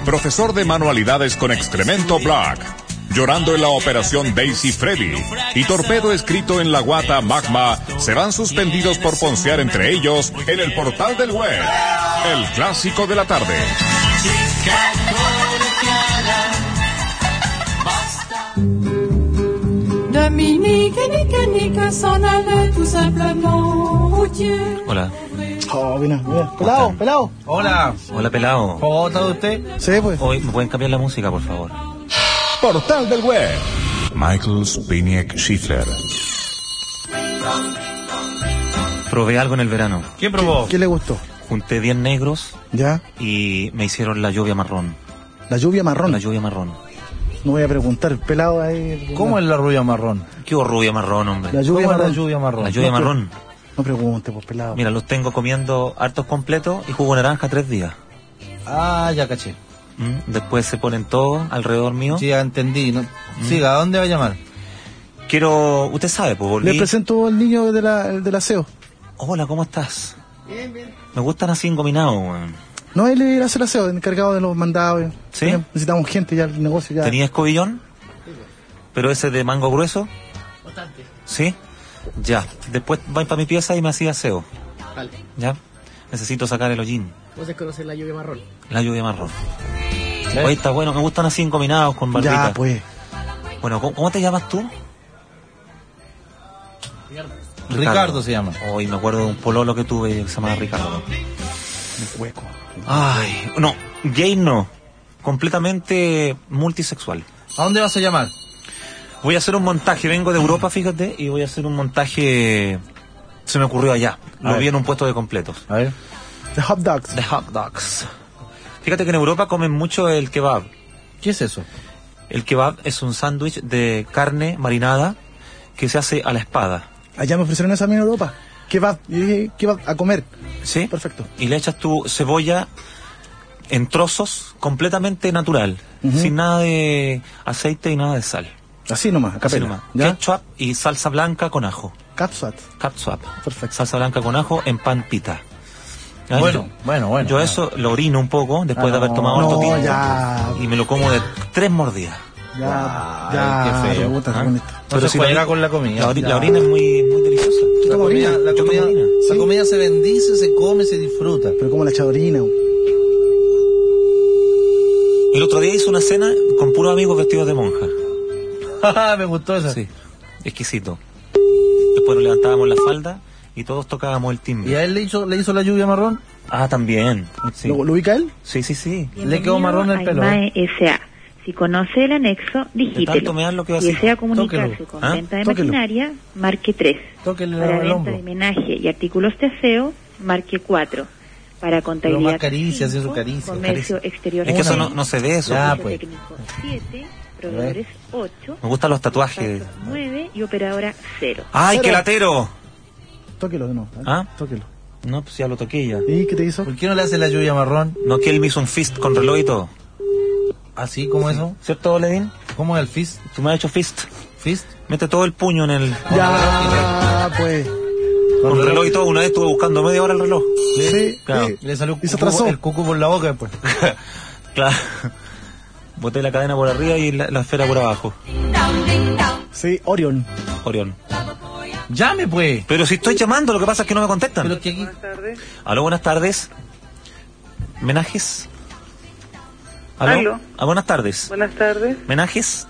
profesor de manualidades con excremento Black, Llorando en la operación Daisy Freddy y Torpedo escrito en la guata Magma serán suspendidos por poncear entre ellos en el portal del web. El clásico de la tarde. Hola. Oh, mira. Pelado. Hola, pelado. ¿Cómo está usted? Sí, pues. Hoy me pueden cambiar la música, por favor. Portal del web. Michael Zbigniew Schiffer. Probé algo en el verano. ¿Qué probó? ¿Qué le gustó? Junté 10 negros. ¿Ya? Y me hicieron la lluvia marrón. ¿La lluvia marrón? La lluvia marrón. No voy a preguntar, pelado ahí. ¿Cómo es la rubia marrón? ¿Qué rubia marrón, hombre? La lluvia marrón. La lluvia marrón. La lluvia marrón. No pregunte, pues, pelado. Mira, los tengo comiendo hartos completos y jugo naranja 3 días. Ah, ya caché. Después se ponen todos alrededor mío. Sí, ya entendí. ¿No? Siga, ¿a dónde va a llamar? Quiero... Usted sabe, pues volví... Le presento al niño del aseo. Hola, ¿cómo estás? Bien. Me gustan así engominados, weón. No, él hace el aseo, encargado de los mandados. ¿Sí? Necesitamos gente ya, el negocio ya. ¿Tenía escobillón? ¿Pero ese de mango grueso? Bastante. ¿Sí? Ya. Después va para mi pieza y me hacía aseo. Vale. ¿Ya? Necesito sacar el hollín. ¿Vos desconocés la lluvia marrón? La lluvia marrón. Oye, está bueno, me gustan así engominados con barbita. Ya, pues. Bueno, ¿cómo te llamas tú? Ricardo se llama. Hoy me acuerdo de un pololo que tuve que se llamaba Ricardo. Hueco. Ay, no, gay no. Completamente multisexual. ¿A dónde vas a llamar? Voy a hacer un montaje, vengo de Europa, fíjate, y voy a hacer un montaje... Se me ocurrió allá, lo vi en un puesto de completos. A ver. The hot dogs. The hot dogs. Fíjate que en Europa comen mucho el kebab. ¿Qué es eso? El kebab es un sándwich de carne marinada que se hace a la espada. Allá me ofrecieron esa a mí en Europa. ¿Qué va a comer? ¿Sí? Perfecto. Y le echas tu cebolla en trozos completamente natural, sin nada de aceite y nada de sal. Así nomás, Así nomás. ¿Ya? Ketchup y salsa blanca con ajo. Catsup. Catsup. Perfecto. Salsa blanca con ajo en pan pita. ¿Ya? Bueno. Yo eso lo orino un poco después de haber tomado harto tiempo. Y me lo como de 3 mordidas. Ya, qué feo. Pero si juega con la comida. La orina es muy deliciosa. La comida se bendice, se come, se disfruta. Pero como la chadorina. El otro día hice una cena con puros amigos vestidos de monja. Me gustó esa. Sí, exquisito. Después nos levantábamos la falda y todos tocábamos el timbre. ¿Y a él le hizo la lluvia marrón? Ah, también. Sí. ¿Lo ubica él? Sí. Le quedó marrón el pelo. S.A. Si conoce el anexo, digítelo. Si desea comunicarse con venta de maquinaria, marque 3. Tóquele Para el venta hombro. de menaje y artículos de aseo, marque 4. Para contabilidad, Pero más caricias, 5, eso, caricias. comercio exterior, Es que eso no se ve eso. Ya, pues. técnico 7, proveedores 8, Me gustan los tatuajes. 9 y operadora 0. ¡Ay, Cero. qué latero! Tóquelo de nuevo. ¿Ah? Tóquelo. No, pues ya lo toqué ya. ¿Y qué te hizo? ¿Por qué no le hace la lluvia marrón? No, que él me hizo un fist con reloj y todo. ¿Así como eso? ¿Cierto, Ledín? ¿Cómo es el fist? Tú me has hecho fist. ¿Fist? Mete todo el puño en el... Ya, pues. Con el reloj y todo. Una vez estuve buscando media hora el reloj. Sí, Claro. sí. Le salió Y se atrasó. el cucu por la boca después. Claro. Boté la cadena por arriba y la esfera por abajo. Sí, Orion. Orión. Llame, pues. Pero si estoy llamando, lo que pasa es que no me contestan. Pero que aquí... Aló, buenas tardes. ¿Menajes? ¿Aló? Buenas tardes. Buenas tardes. ¿Menajes?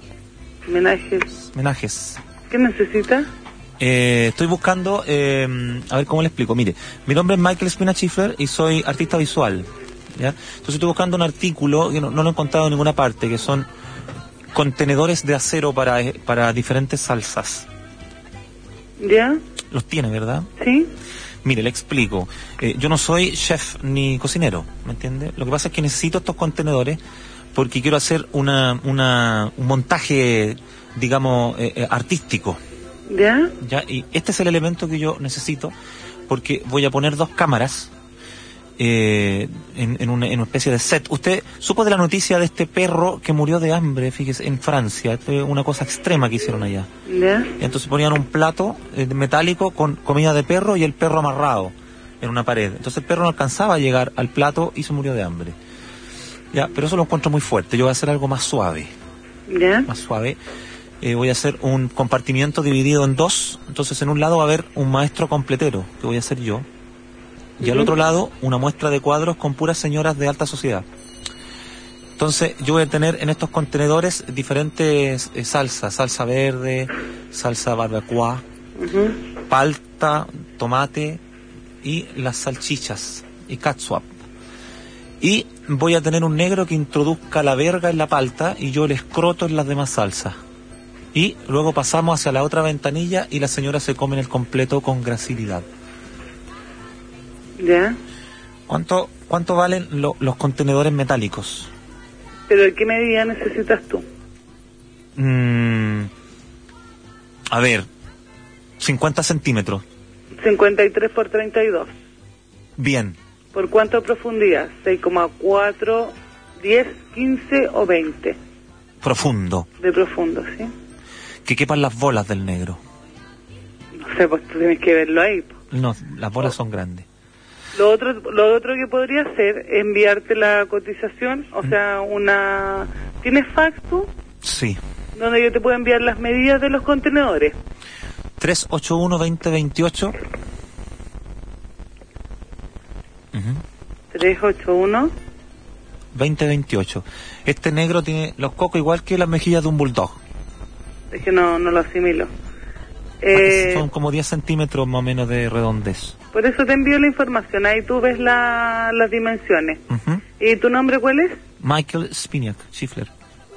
Menajes. ¿Qué necesita? Estoy buscando, a ver cómo le explico. Mire, mi nombre es Michael Zbigniew Schiffer y soy artista visual, ¿ya? Entonces estoy buscando un artículo que no lo he encontrado en ninguna parte, que son contenedores de acero para diferentes salsas. ¿Ya? Los tiene, ¿verdad? Sí. Mire, le explico. Yo no soy chef ni cocinero, ¿me entiende? Lo que pasa es que necesito estos contenedores porque quiero hacer un montaje, digamos, artístico. ¿Ya? ¿Ya? Y este es el elemento que yo necesito porque voy a poner 2 cámaras en una especie de set. Usted supo de la noticia de este perro que murió de hambre, fíjese, en Francia. Fue una cosa extrema que hicieron allá. ¿Ya? Y entonces ponían un plato metálico con comida de perro y el perro amarrado en una pared. Entonces el perro no alcanzaba a llegar al plato y se murió de hambre. Ya, pero eso lo encuentro muy fuerte. Yo voy a hacer algo más suave. ¿Ya? Más suave. Voy a hacer un compartimiento dividido en dos. Entonces, en un lado va a haber un maestro completero, que voy a ser yo. Y al otro lado, una muestra de cuadros con puras señoras de alta sociedad. Entonces, yo voy a tener en estos contenedores diferentes salsas. Salsa verde, salsa barbacoa, palta, tomate y las salchichas y catsup. Y voy a tener un negro que introduzca la verga en la palta y yo el escroto en las demás salsas. Y luego pasamos hacia la otra ventanilla y las señoras se comen el completo con gracilidad. ¿Ya? ¿Cuánto valen los contenedores metálicos? ¿Pero de qué medida necesitas tú? A ver, 50 centímetros. 53 por 32. Bien. ¿Por cuánto profundidad? 6,4, 10, 15 o 20. Profundo. De profundo, ¿sí? Que quepan las bolas del negro. No sé, pues tú tienes que verlo ahí. No, las bolas son grandes. Lo otro que podría hacer es enviarte la cotización, o sea, ¿Tienes fax tú? Sí. Donde yo te puedo enviar las medidas de los contenedores. 381-2028. 381 2028. Este negro tiene los cocos igual que las mejillas de un bulldog. Es que no lo asimilo. Son como 10 centímetros más o menos de redondez. Por eso te envío la información. Ahí tú ves las dimensiones. ¿Y tu nombre cuál es? Michael Spiniak, Schiffler.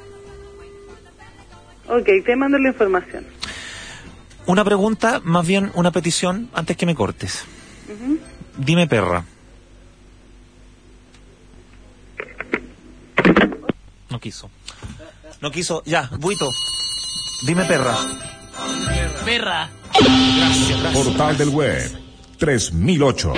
Ok, te mando la información. Una pregunta, más bien una petición, antes que me cortes. Dime perra. No quiso, ya, Buito. Dime perra. Perra. Gracias. Portal del Web 3008.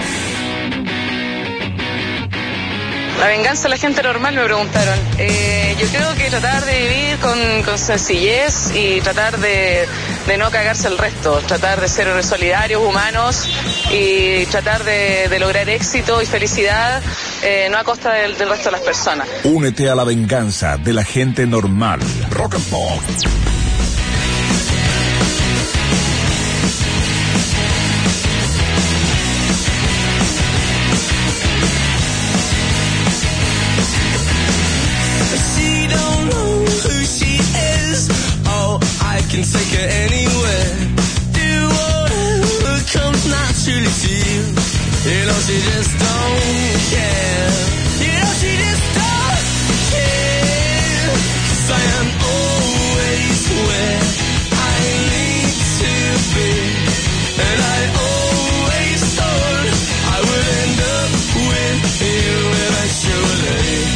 La venganza de la gente normal, me preguntaron. Yo creo que tratar de vivir con sencillez y tratar de no cagarse el resto, tratar de ser solidarios, humanos y tratar de lograr éxito y felicidad, no a costa del resto de las personas. Únete a la venganza de la gente normal. Rock and Pop. Can take her anywhere, do whatever comes naturally to you. You know she just don't care. You know she just don't care. 'Cause I am always where I need to be. And I always thought I would end up with you eventually.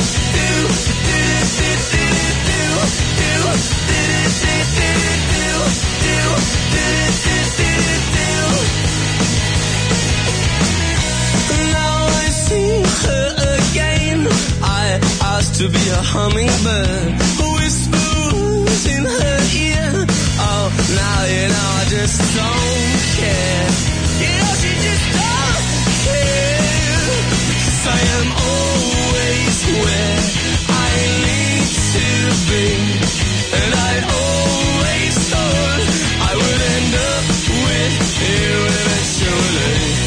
To be a hummingbird, whispers in her ear. Oh, now you know I just don't care. You know she just don't care. 'Cause I am always where I need to be. And I always thought I would end up with you eventually.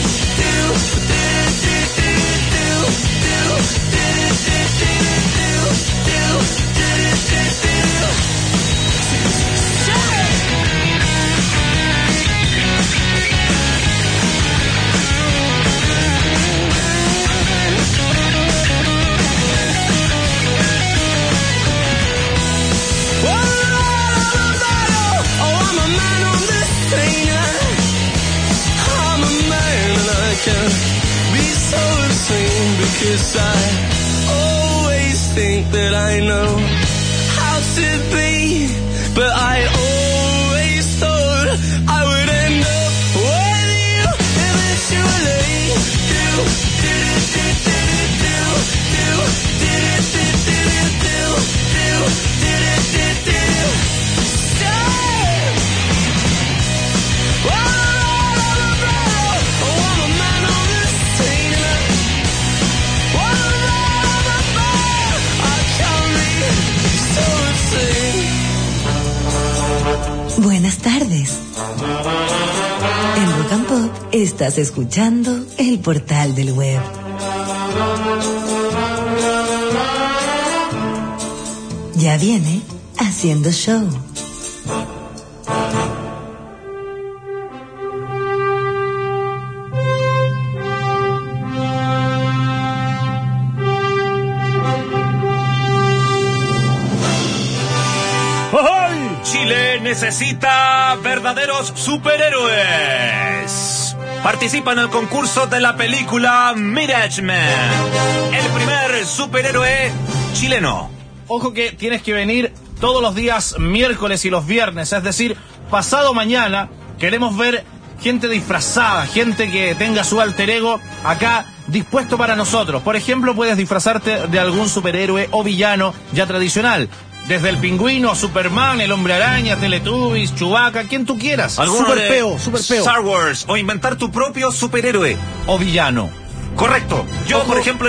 Because I always think that I know how to be, but I always thought I would end up with you eventually. Estás escuchando El Portal del Web. Ya viene Haciendo Show. Chile necesita verdaderos superhéroes. Participa en el concurso de la película Mirage Man, el primer superhéroe chileno. Ojo que tienes que venir todos los días miércoles y los viernes, es decir, pasado mañana queremos ver gente disfrazada, gente que tenga su alter ego acá dispuesto para nosotros. Por ejemplo, puedes disfrazarte de algún superhéroe o villano ya tradicional. Desde el Pingüino, Superman, el Hombre Araña, Teletubbies, Chewbacca, quien tú quieras. Super peo. Star Wars, o inventar tu propio superhéroe. O villano. Correcto. Yo, por ejemplo,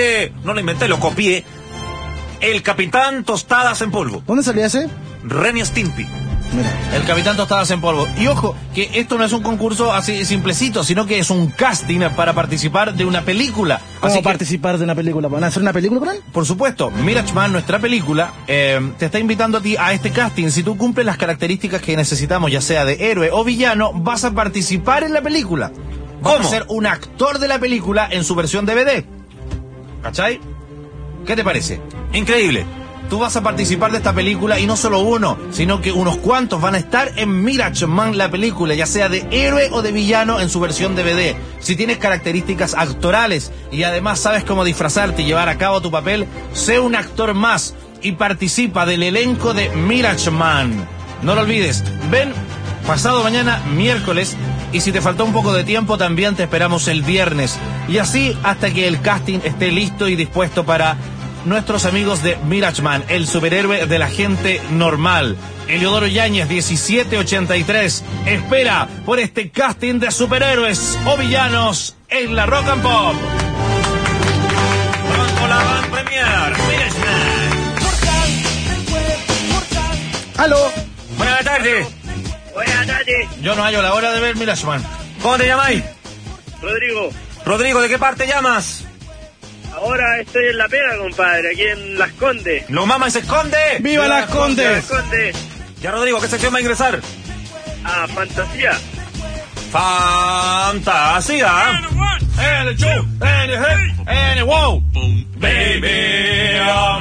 lo copié. El Capitán Tostadas en Polvo. ¿Dónde salía ese? Ren y Stimpy. Mira, el Capitán Tostadas en Polvo. Y ojo, que esto no es un concurso así simplecito, sino que es un casting para participar de una película. ¿Cómo participar de una película? ¿Van a hacer una película con él? Por supuesto, Mirage Man, nuestra película, te está invitando a ti a este casting. Si tú cumples las características que necesitamos, ya sea de héroe o villano, vas a participar en la película. Vas a ser un actor de la película en su versión DVD. ¿Cachai? ¿Qué te parece? Increíble. Tú vas a participar de esta película y no solo uno, sino que unos cuantos van a estar en Mirage Man, la película, ya sea de héroe o de villano en su versión DVD. Si tienes características actorales y además sabes cómo disfrazarte y llevar a cabo tu papel, sé un actor más y participa del elenco de Mirage Man. No lo olvides, ven pasado mañana miércoles y si te faltó un poco de tiempo también te esperamos el viernes. Y así hasta que el casting esté listo y dispuesto para nuestros amigos de Mirage Man, el superhéroe de la gente normal. Eliodoro Yáñez, 1783, espera por este casting de superhéroes o villanos en la Rock and Pop. Pronto la van premier, Mirage Man. ¡Aló! Buenas tardes. Buenas tardes. Yo no hallo la hora de ver Mirage Man. ¿Cómo te llamáis? Rodrigo. Rodrigo, ¿de qué parte llamas? Ahora estoy en La Pega, compadre, aquí en Las Condes. ¿Los mamas se esconde? ¡Viva Las Condes! Las Condes. Ya, Rodrigo, ¿qué sección va a ingresar? Ah, fantasía. Fantasía. En el show, en el hip, en el wow. Baby,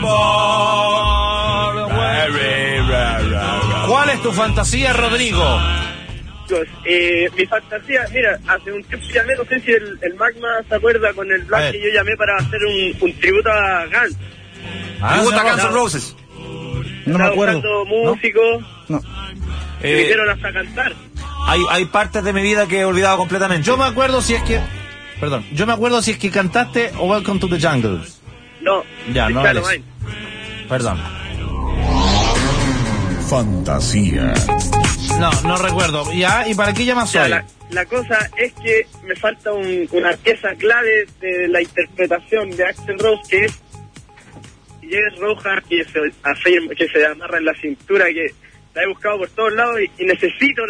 amor. ¿Cuál es tu fantasía, Rodrigo? Mi fantasía, mira, hace un tiempo llamé, no sé si el Magma se acuerda con el Black que yo llamé para hacer un tributo a Guns. Tributo a Guns N' Roses. No me acuerdo. Buscando músicos. No. Me hicieron hasta cantar. Hay partes de mi vida que he olvidado completamente. Yo me acuerdo si es que cantaste o Welcome to the Jungle. No. Ya, no eres. Perdón. Fantasía. No recuerdo. Ya, ¿y para qué llamas hoy? La cosa es que me falta una pieza clave de la interpretación de Axl Rose, que es roja, que se amarra en la cintura, que la he buscado por todos lados y la necesito.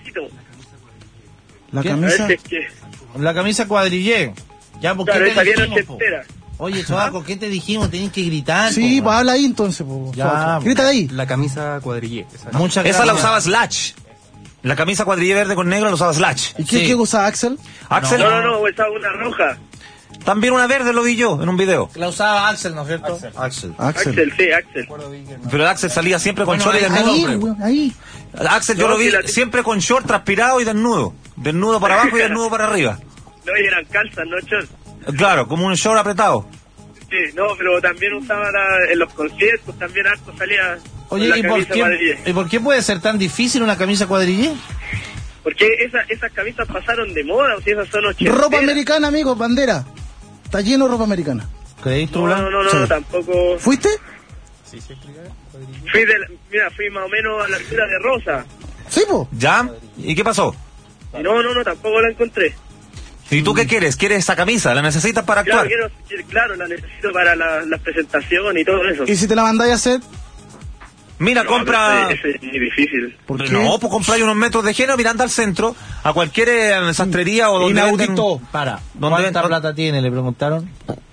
La camisa. La camisa cuadrillé. Ya, ¿por qué claro, te dijimos, entera. Oye, Chobaco, ¿qué te dijimos? Tenés que gritar. Sí, pues habla ahí entonces, po. Ya, grita de ahí. La camisa cuadrillé. Muchas gracias. Esa la usaba Slash. La camisa cuadrillé verde con negro la usaba Slash. ¿Y qué usaba Axel? Axel. No, usaba una roja. También una verde lo vi yo en un video. La usaba Axel, ¿no es cierto? Axel. Pero Axel salía siempre con short y desnudo. Ahí. Axel yo lo vi siempre con short transpirado y desnudo. Desnudo para abajo y desnudo para arriba. No, y eran calzas, no shorts. Claro, como un short apretado. Sí, no, pero también usaba en los conciertos, también harto salía. Oye, ¿y por qué puede ser tan difícil una camisa cuadrillé? Porque esas camisas pasaron de moda, o sea, esas son ochenteras. Ropa americana, amigo, bandera. Está lleno de ropa americana. ¿Creéis tú, No, tampoco. ¿Fuiste? Sí, fui más o menos a la altura de Rosa. Sí, po. ¿Ya? ¿Y qué pasó? No, tampoco la encontré. ¿Y tú qué quieres? ¿Quieres esa camisa? ¿La necesitas para actuar? Claro, la necesito para la presentación y todo eso. ¿Y si te la mandáis a hacer? Mira, compra... Ese es muy difícil. ¿Por qué? No, pues compráis unos metros de género, mirando al centro, a cualquier sastrería o donde Inaudito. ¿Cuánta plata tiene? Le preguntaron.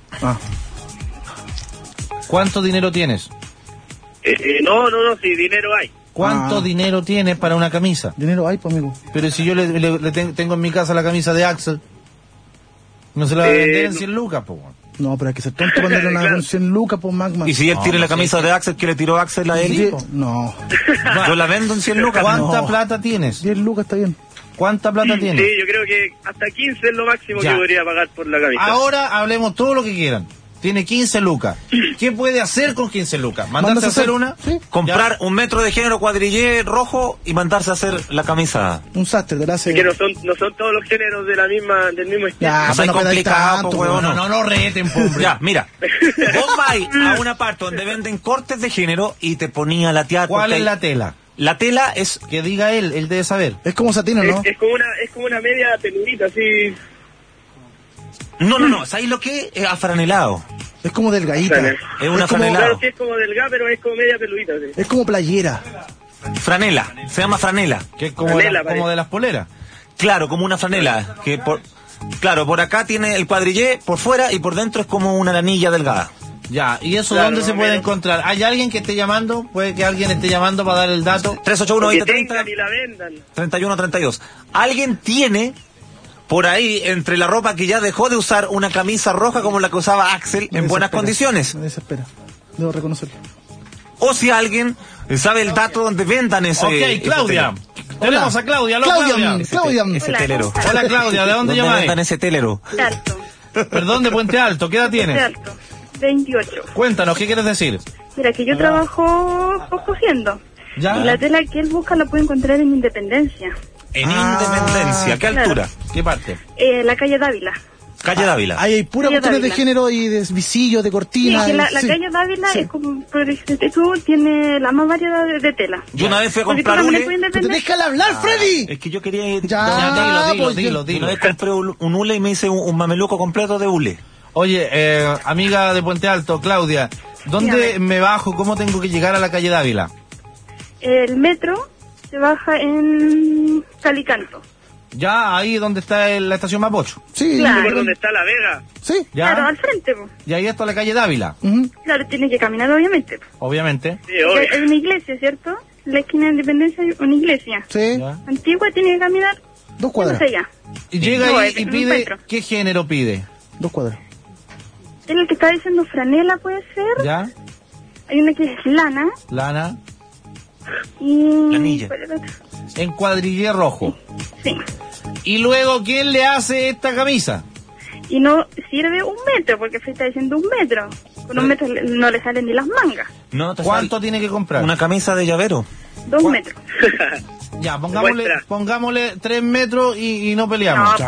¿Cuánto dinero tienes? No, si dinero hay. ¿Cuánto dinero tienes para una camisa? Dinero hay, pues, amigo. Pero si yo le tengo en mi casa la camisa de Axel, no se la va a vender en 100 lucas, po. No, pero hay que ser tonto para venderle una con 100 lucas, por Magma. ¿Y si él tiene la camisa de Axel que le tiró Axel a él? No. Yo la vendo en 100 lucas. ¿Cuánta plata tienes? 10 lucas está bien. ¿Cuánta plata tienes? Sí, yo creo que hasta 15 es lo máximo que podría pagar por la camisa. Ahora hablemos todo lo que quieran. Tiene 15 lucas. ¿Qué puede hacer con 15 lucas? ¿Mandarse a hacer una? ¿Sí? Comprar un metro de género cuadrillé rojo y mandarse a hacer la camisa. Un sastre de la Es que no son todos los géneros del mismo estilo. Ya, no complicado, huevón. No reten, pobre. Ya, mira. Vos vais a una parte donde venden cortes de género y te ponía la tía. ¿Cuál es la tela? La tela es... Que diga él debe saber. Es como satino, ¿no? Es como una media peludita, así... No, ¿sabes lo que es? Afranelado. Es como delgadita. Es una franelado. Claro, sí, es como delgada, pero es como media peludita. Sí. Es como playera. Franela, se llama franela. Que es como, como de las poleras. Claro, como una franela. Claro, por acá tiene el cuadrillé, por fuera, y por dentro es como una lanilla delgada. Ya, ¿y eso dónde se puede encontrar? ¿Hay alguien que esté llamando? ¿Puede que alguien esté llamando para dar el dato? 381-2030. Y la vendan. 31-32. ¿Alguien tiene... por ahí, entre la ropa que ya dejó de usar, una camisa roja como la que usaba Axel en buenas condiciones? Me desespera. Debo reconocerlo. O si alguien sabe el dato donde vendan ese... Ok, Claudia. Tenemos a Claudia. Claudia. Ese telero. Hola, Claudia. ¿De dónde llamas? vendan ese telero? De Alto. Perdón, de Puente Alto. ¿Qué edad tienes? De Alto. 28. Cuéntanos, ¿qué quieres decir? Mira, que yo trabajo cosiendo. ¿Ya? Y la tela que él busca la puede encontrar en Independencia. En Independencia. ¿Qué altura? ¿Qué parte? La calle Dávila. Calle Dávila. Ahí hay puras cuestiones de género y de visillos, de cortinas. Sí, que la calle Dávila es como, por ejemplo, tiene la más variedad de tela. Yo una vez fui a comprar hule. ¡Déjala hablar, Freddy! Es que yo quería ir... Dilo. Una vez compré un hule y me hice un mameluco completo de hule. Oye, amiga de Puente Alto, Claudia, ¿dónde me bajo? ¿Cómo tengo que llegar a la calle Dávila? El metro se baja en Calicanto. Ya, ahí donde está la estación Mapocho. Sí, claro. ¿Por donde está La Vega? Sí. ¿Ya? Claro, al frente. Y ahí está la calle Dávila. Claro, tiene que caminar, obviamente. Obviamente. Sí, obvio. Hay una iglesia, ¿cierto? La esquina de Independencia hay una iglesia. Sí. Antigua, tiene que caminar 2 cuadras. allá. Y llega ahí y pide... ¿Qué género pide? 2 cuadras. Es el que está diciendo franela, puede ser. ¿Ya? Hay una que es lana. Y... Lanilla. En cuadrillé rojo. Sí. Y luego, ¿quién le hace esta camisa? Y no sirve 1 metro, porque se está diciendo 1 metro. Con 1 metro no le salen ni las mangas. No, ¿Cuánto tiene que comprar? Una camisa de llavero. 2 metros. Ya, pongámosle 3 metros y no peleamos.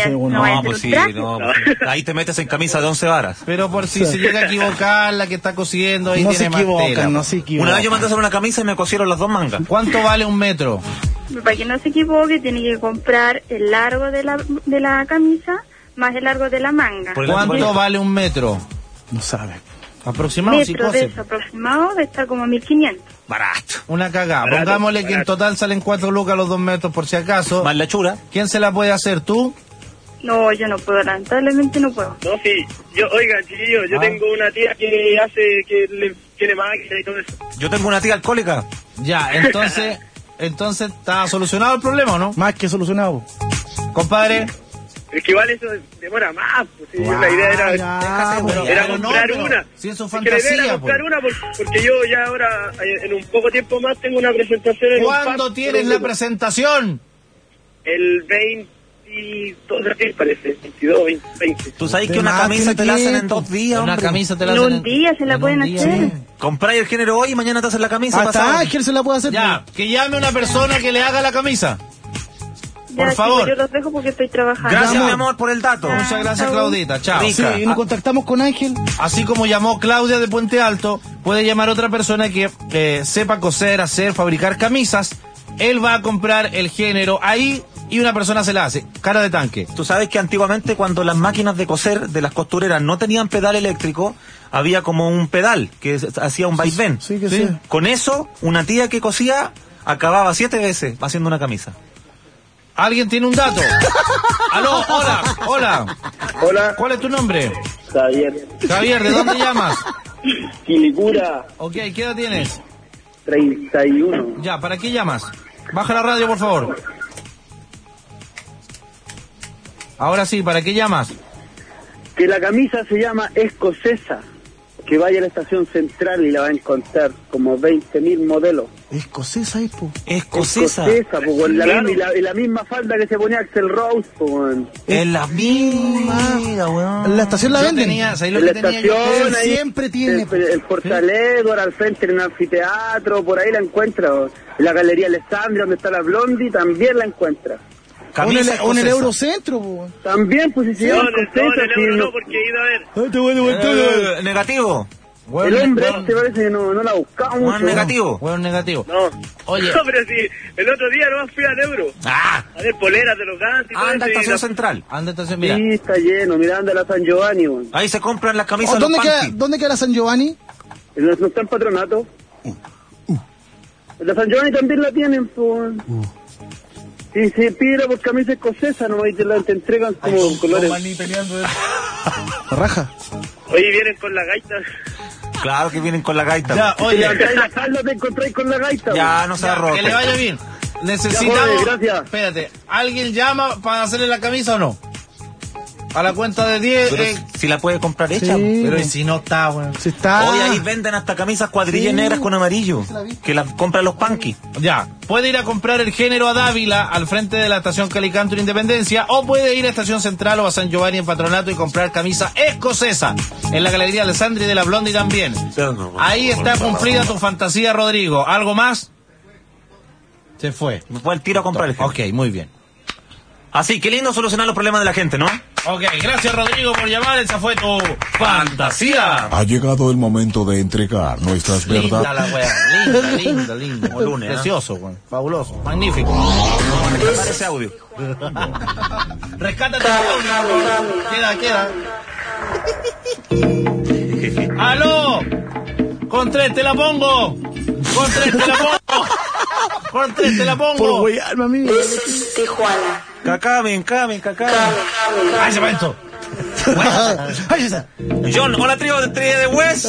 Ahí te metes en camisa de 11 varas. Pero por si se llega a equivocar la que está cosiendo, ahí No tiene se más equivocan, tela. no se equivocan. Una vez yo mandé a hacer una camisa y me cosieron las 2 mangas. ¿Cuánto vale 1 metro? Para que no se equivoque, tiene que comprar el largo de la camisa más el largo de la manga. ¿Cuánto vale 1 metro? No sabe. Aproximado, Metro de eso, aproximado, está como 1500. Barato. Una cagada. Pongámosle que en total salen 4 lucas los 2 metros por si acaso. Más la chura. ¿Quién se la puede hacer, tú? No, yo no puedo, lamentablemente no puedo. No, sí. Oigan, chiquillos, yo tengo una tía que tiene máquina y todo eso. Yo tengo una tía alcohólica. Ya, entonces está solucionado el problema, ¿o no? Más que solucionado. Compadre. Es que igual eso demora más, pues sí, la idea era comprar una. Si es su fantasía, fantasía, era comprar una porque yo ya ahora, en un poco tiempo más, tengo una presentación en ¿Cuándo tienes la presentación? El 22 de abril, parece, 22, 20. Tú sabes que una camisa te la hacen en 2 días, Una hombre. camisa te la En hacen un día se la pueden hacer. Compráis el género hoy y mañana te hacen la camisa. Hasta Ángel se la puede hacer. Ya, que llame una persona que le haga la camisa. Ya, Por favor. Chicos, yo los dejo porque estoy trabajando. Gracias, mi amor, por el dato. Muchas gracias, Claudita. Chao. Sí, y nos contactamos con Ángel. Así como llamó Claudia de Puente Alto, puede llamar otra persona que sepa coser, hacer, fabricar camisas. Él va a comprar el género ahí y una persona se la hace. Cara de tanque. Tú sabes que antiguamente cuando las máquinas de coser de las costureras no tenían pedal eléctrico, había como un pedal que hacía un vaivén. Sí, sí. Con eso, una tía que cosía acababa 7 veces haciendo una camisa. ¿Alguien tiene un dato? Aló, hola. ¿Cuál es tu nombre? Javier. Javier, ¿de dónde llamas? Quilicura. Ok, ¿qué edad tienes? 31. Ya, ¿para qué llamas? Baja la radio, por favor. Ahora sí, ¿para qué llamas? Que la camisa se llama escocesa. Que vaya a la estación central y la va a encontrar como 20.000 modelos. Escocesa, po. Escocesa. Pues, la misma falda que se ponía Axl Rose, pues. Es la misma, weón. En la estación la venden. En la estación, ahí, siempre tiene. El Portal Edward, al frente en el anfiteatro, por ahí la encuentra. En la Galería Alessandria, donde está la Blondie, también la encuentra. O en el Eurocentro, po. También, pues, si no, porque he ido a ver. Negativo. El hombre este parece que no la buscamos mucho. Negativo. No. Oye. No, pero si el otro día no fui al Euro. A ver, poleras de los gantes. Anda a estación central. Mira. Sí, está lleno, mira, anda la San Giovanni, weón. Ahí se compran las camisas de los ¿Dónde queda la San Giovanni? No está en Patronato. La San Giovanni también la tienen, pues. Si se pide por camisa escocesa, no te entregan como colores. Raja. Oye, vienen con la gaita. Claro que vienen con la gaita. Ya, oye, la falda te encontráis con la gaita. Ya, no se arroje. Que le vaya bien. Necesitamos. Gracias. Espérate, ¿alguien llama para hacerle la camisa o no? A la cuenta de 10. Si la puede comprar hecha. Sí, pero si no está, weón. Si está. Hoy ahí venden hasta camisas cuadrillas negras con amarillo. Que las compran los punky. Ya. Puede ir a comprar el género a Dávila al frente de la estación Calicanto en Independencia. O puede ir a Estación Central o a San Giovanni en Patronato y comprar camisa escocesa. En la Galería Alessandria y de la Blondie también. Ahí está cumplida tu fantasía, Rodrigo. ¿Algo más? Se fue. Me fue el tiro a comprar el género. Ok, muy bien. Así, qué lindo solucionar los problemas de la gente, ¿no? Ok, gracias Rodrigo por llamar, esa fue tu fantasía. Ha llegado el momento de entregar nuestras verdades. Linda la wea, linda. Como lunes, precioso, weón. Fabuloso, magnífico. Rescatar ese audio. Rescátate ese audio. Queda. ¡Aló! Con 3 te la pongo. Por weyarme a mí. Tijuana. Cacamen. ¡Ay, se va esto! John, hola trío de West.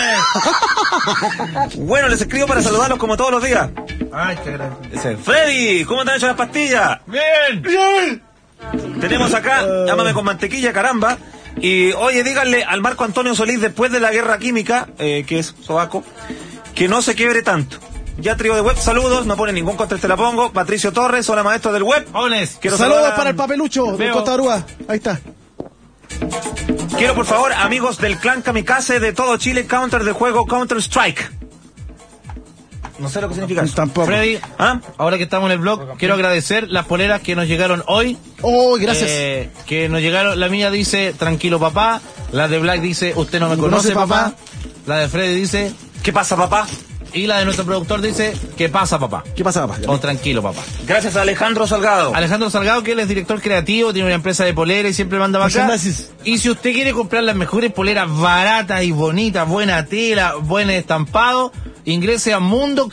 Bueno, les escribo para saludarlos como todos los días. Ay, qué grande. Freddy, ¿cómo te han hecho las pastillas? Bien. Tenemos acá, llámame con mantequilla, caramba. Y oye, díganle al Marco Antonio Solís, después de la guerra química, que es sobaco, que no se quiebre tanto. Ya trío de web, saludos, no pone ningún contra te la pongo. Patricio Torres, hola maestro del web. Saludos para el papelucho de Costa Arúa. Ahí está. Quiero por favor, amigos del clan Kamikaze de todo Chile, counter del juego Counter Strike. No sé lo que significa eso. Tampoco. Freddy, ahora que estamos en el blog, quiero agradecer las poleras que nos llegaron hoy. Oh, gracias. Que nos llegaron, la mía dice, tranquilo papá. La de Black dice, usted no me conoce papá. La de Freddy dice, ¿qué pasa papá? Y la de nuestro productor dice, ¿qué pasa papá? ¿Qué pasa papá? O tranquilo papá. Gracias a Alejandro Salgado. Alejandro Salgado, que él es director creativo, tiene una empresa de poleras y siempre manda para acá. Y si usted quiere comprar las mejores poleras baratas y bonitas, buena tela, buen estampado, ingrese a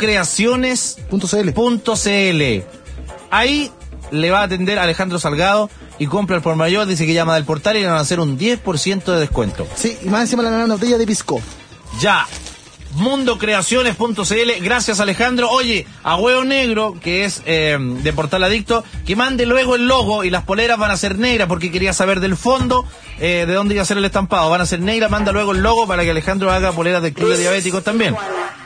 mundocreaciones.cl. Ahí le va a atender Alejandro Salgado y compra el por mayor, dice que llama del portal y le van a hacer un 10% de descuento. Sí, y más encima le dan una botella de pisco. Ya. Mundocreaciones.cl. Gracias Alejandro. Oye, a Huevo Negro, que es de Portal Adicto, que mande luego el logo y las poleras van a ser negras porque quería saber del fondo de dónde iba a ser el estampado. Van a ser negras, manda luego el logo para que Alejandro haga poleras del Club de Diabéticos también.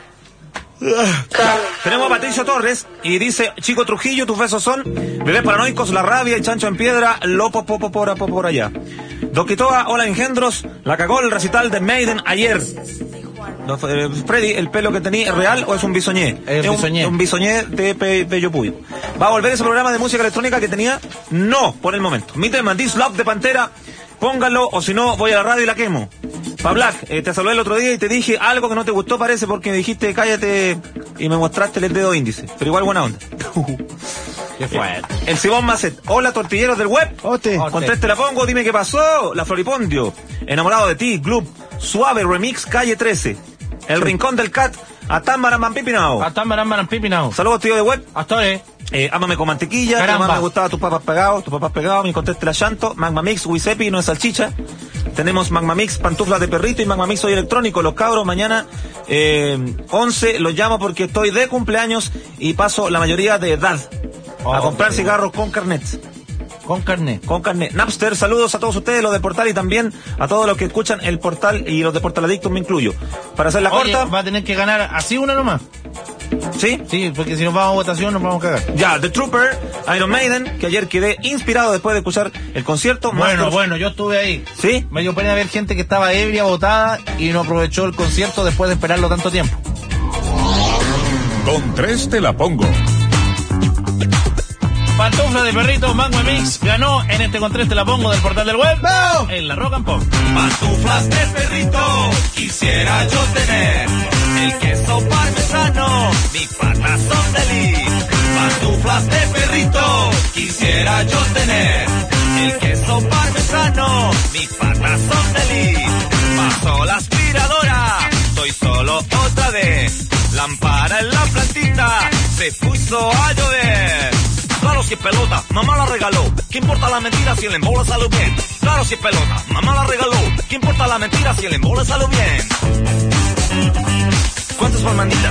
Tenemos a Patricio Torres y dice: Chico Trujillo, tus besos son bebés paranoicos, la rabia, el chancho en piedra, lopo por allá. Doquitoa, hola engendros, la cagó el recital de Maiden ayer. No, Freddy, ¿el pelo que tenía es real o es un bisoñé? Es un bisoñé de Pello Puyo. ¿Va a volver ese programa de música electrónica que tenía? No, por el momento. Mi tema, This Love de Pantera, póngalo o si no voy a la radio y la quemo. Pa' Black, te saludé el otro día y te dije algo que no te gustó parece porque me dijiste cállate y me mostraste el dedo índice. Pero igual buena onda. Qué fuerte. El Simón Macet, hola tortilleros del web. Ote. Con 3 te la pongo, dime qué pasó. La Floripondio, enamorado de ti, Club. Suave Remix, calle 13. El Rincón del Cat, Atambaramban Pipinao. Saludos, tío de web. Hasta ahora. Ámame con mantequilla, que más me gustaba tus papas pegados, mi conteste la llanto, Magma Mix, Wisepi, no es salchicha. Tenemos Magma Mix, pantuflas de perrito y Magma Mix hoy electrónico. Los cabros, mañana 11 los llamo porque estoy de cumpleaños y paso la mayoría de edad a comprar cigarros con carnet. Con carnet. Napster, saludos a todos ustedes, los de Portal, y también a todos los que escuchan el Portal, y los de Portal Adictos me incluyo. Para hacer la corta... va a tener que ganar así una nomás. ¿Sí? Sí, porque si nos vamos a votación nos vamos a cagar. Ya, The Trooper, Iron Maiden, que ayer quedé inspirado después de escuchar el concierto. Bueno, yo estuve ahí. ¿Sí? Me dio pena ver gente que estaba ebria, botada, y no aprovechó el concierto después de esperarlo tanto tiempo. Con 3 te la pongo. Pantufla de perrito, Magma Mix ganó en este con 3 te la pongo del Portal del Web. ¡No! En la Rock and Pop. Pantuflas de perrito, quisiera yo tener. El queso parmesano, mis patas son de lis. Pantuflas de perrito, quisiera yo tener. El queso parmesano, mis patas son de lis. Pasó la aspiradora, estoy solo otra vez. Lámpara en la plantita, se puso a llover. Claro si es pelota, mamá la regaló. ¿Qué importa la mentira si el embole salió bien? Claro si es pelota, mamá la regaló. ¿Qué importa la mentira si el embole salió bien? ¿Cuántas palmaditas?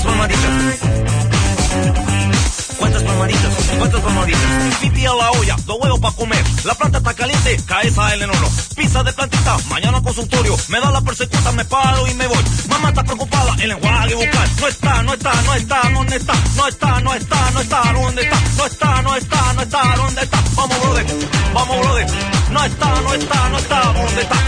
Pipi a la olla, dos huevos para comer. La planta está caliente, cae esa el enolo. Pizza de plantita, mañana consultorio. Me da la persecuta, me paro y me voy. Mamá está preocupada, el enjuague buscar. No está, ¿dónde está? ¿Dónde está? ¿Dónde está? ¿Dónde está? ¿Dónde está? Vamos, brother. No está, ¿dónde está? ¿Dónde está? ¿Dónde está?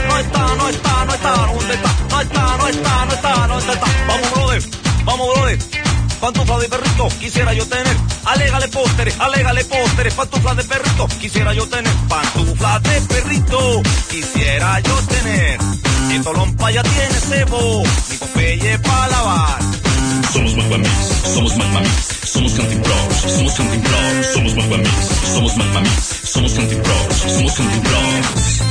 Vamos, brother. Pantufla de perrito, quisiera yo tener. Alégale pósteres, pantufla de perrito, quisiera yo tener. Pantufla de perrito, quisiera yo tener. Mi tolompa ya tiene cebo, mi Popeye para lavar. Somos Magma Mix, somos Magma Mix, somos Hunting Bros, somos Hunting Bros, somos Magma Mix, somos Magma Mix, somos Hunting Bros, somos Hunting Bros.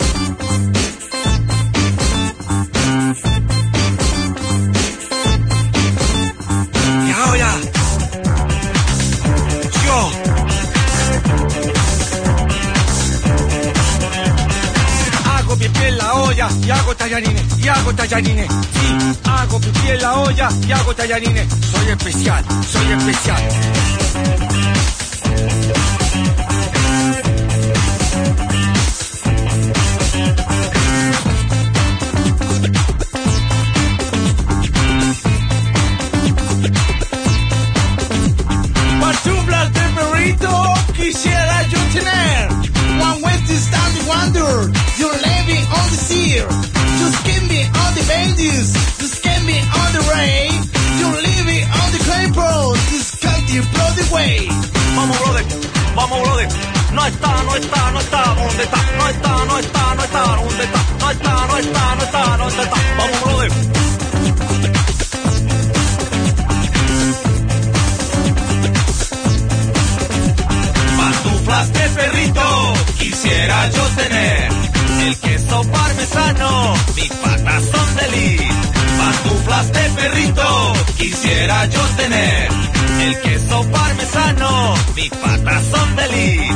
Hago pipí en la olla y hago tallarines. Sí, hago pipí en la olla y hago tallarines. Soy especial. Pantuflas de perrito, quisiera yo tener. One way to stand the wonder. You're living on the sea. Just give me on the bandies. Just give me on the rain. You're living on the clay pro. Just cut the bloody way. Vamos, brother. No está. ¿Dónde está? ¿Dónde está? ¿Dónde está? Vamos, brother. Pantuflas de perrito, quisiera yo tener. El queso parmesano, mis patas son de lis. Pantuflas de perrito, quisiera yo tener. El queso parmesano, mis patas son de lis.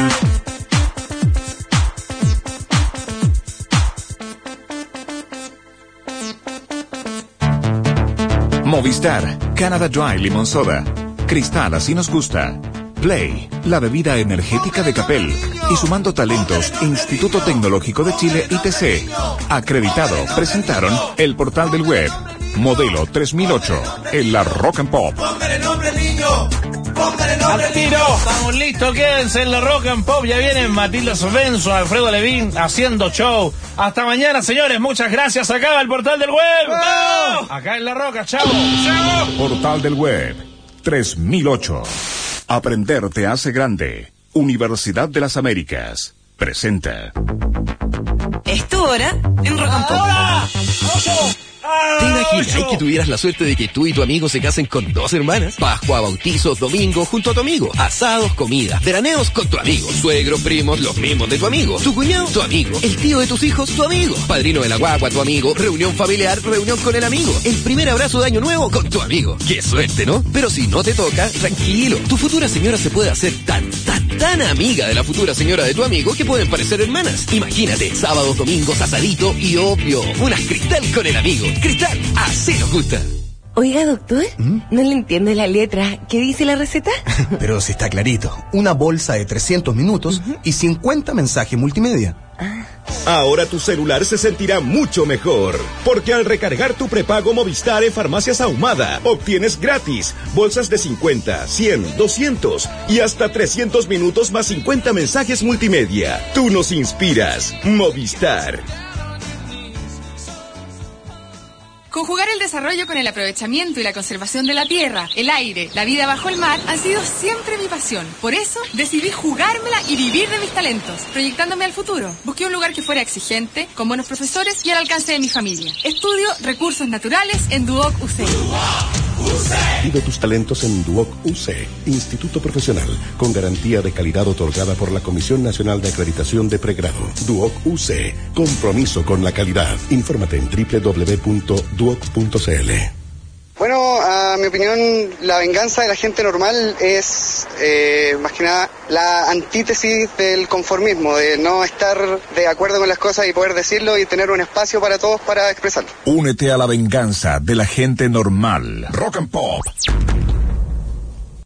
Movistar, Canada Dry Limon Soda, Cristal así nos gusta, Play, la bebida energética de Capel, y sumando talentos, Instituto Tecnológico de Chile ITC, acreditado, presentaron el Portal del Web, modelo 3008, en la Rock and Pop. Póngale nombre, niño. Al tiro, estamos listos, quédense en la Rock and Pop. Ya vienen Matilda Svensson, Alfredo Levín haciendo show. Hasta mañana, señores, muchas gracias. Acá el Portal del Web. ¡Oh! Acá en La Roca, chao. Portal del Web 3008. Aprender te hace grande. Universidad de las Américas presenta. Es tu hora en Rock and Pop. ¡Ahora! ¿Te imaginas que tuvieras la suerte de que tú y tu amigo se casen con 2 hermanas? Pascua, bautizos, domingo, junto a tu amigo. Asados, comidas, veraneos con tu amigo. Suegros, primos, los mismos de tu amigo. Tu cuñado, tu amigo. El tío de tus hijos, tu amigo. Padrino de la guagua, tu amigo. Reunión familiar, reunión con el amigo. El primer abrazo de año nuevo con tu amigo. ¡Qué suerte!, ¿no? Pero si no te toca, tranquilo. Tu futura señora se puede hacer tan amiga de la futura señora de tu amigo que pueden parecer hermanas. Imagínate, sábados, domingos, asadito y obvio, unas Cristal con el amigo. Cristal, así nos gusta. Oiga, doctor, no le entiendo la letra. ¿Qué dice la receta? Pero si está clarito. Una bolsa de 300 minutos y 50 mensajes multimedia. Ahora tu celular se sentirá mucho mejor, porque al recargar tu prepago Movistar en Farmacias Ahumada, obtienes gratis bolsas de 50, 100, 200 y hasta 300 minutos más 50 mensajes multimedia. Tú nos inspiras. Movistar. Conjugar el desarrollo con el aprovechamiento y la conservación de la tierra, el aire, la vida bajo el mar han sido siempre mi pasión. Por eso decidí jugármela y vivir de mis talentos, proyectándome al futuro. Busqué un lugar que fuera exigente, con buenos profesores y al alcance de mi familia. Estudio recursos naturales en Duoc UC. Vive tus talentos en Duoc UC, Instituto Profesional, con garantía de calidad otorgada por la Comisión Nacional de Acreditación de Pregrado. Duoc UC, compromiso con la calidad. Infórmate en www.duoc.cl. Bueno, a mi opinión, la venganza de la gente normal es, más que nada, la antítesis del conformismo, de no estar de acuerdo con las cosas y poder decirlo y tener un espacio para todos para expresarlo. Únete a la venganza de la gente normal. Rock and Pop.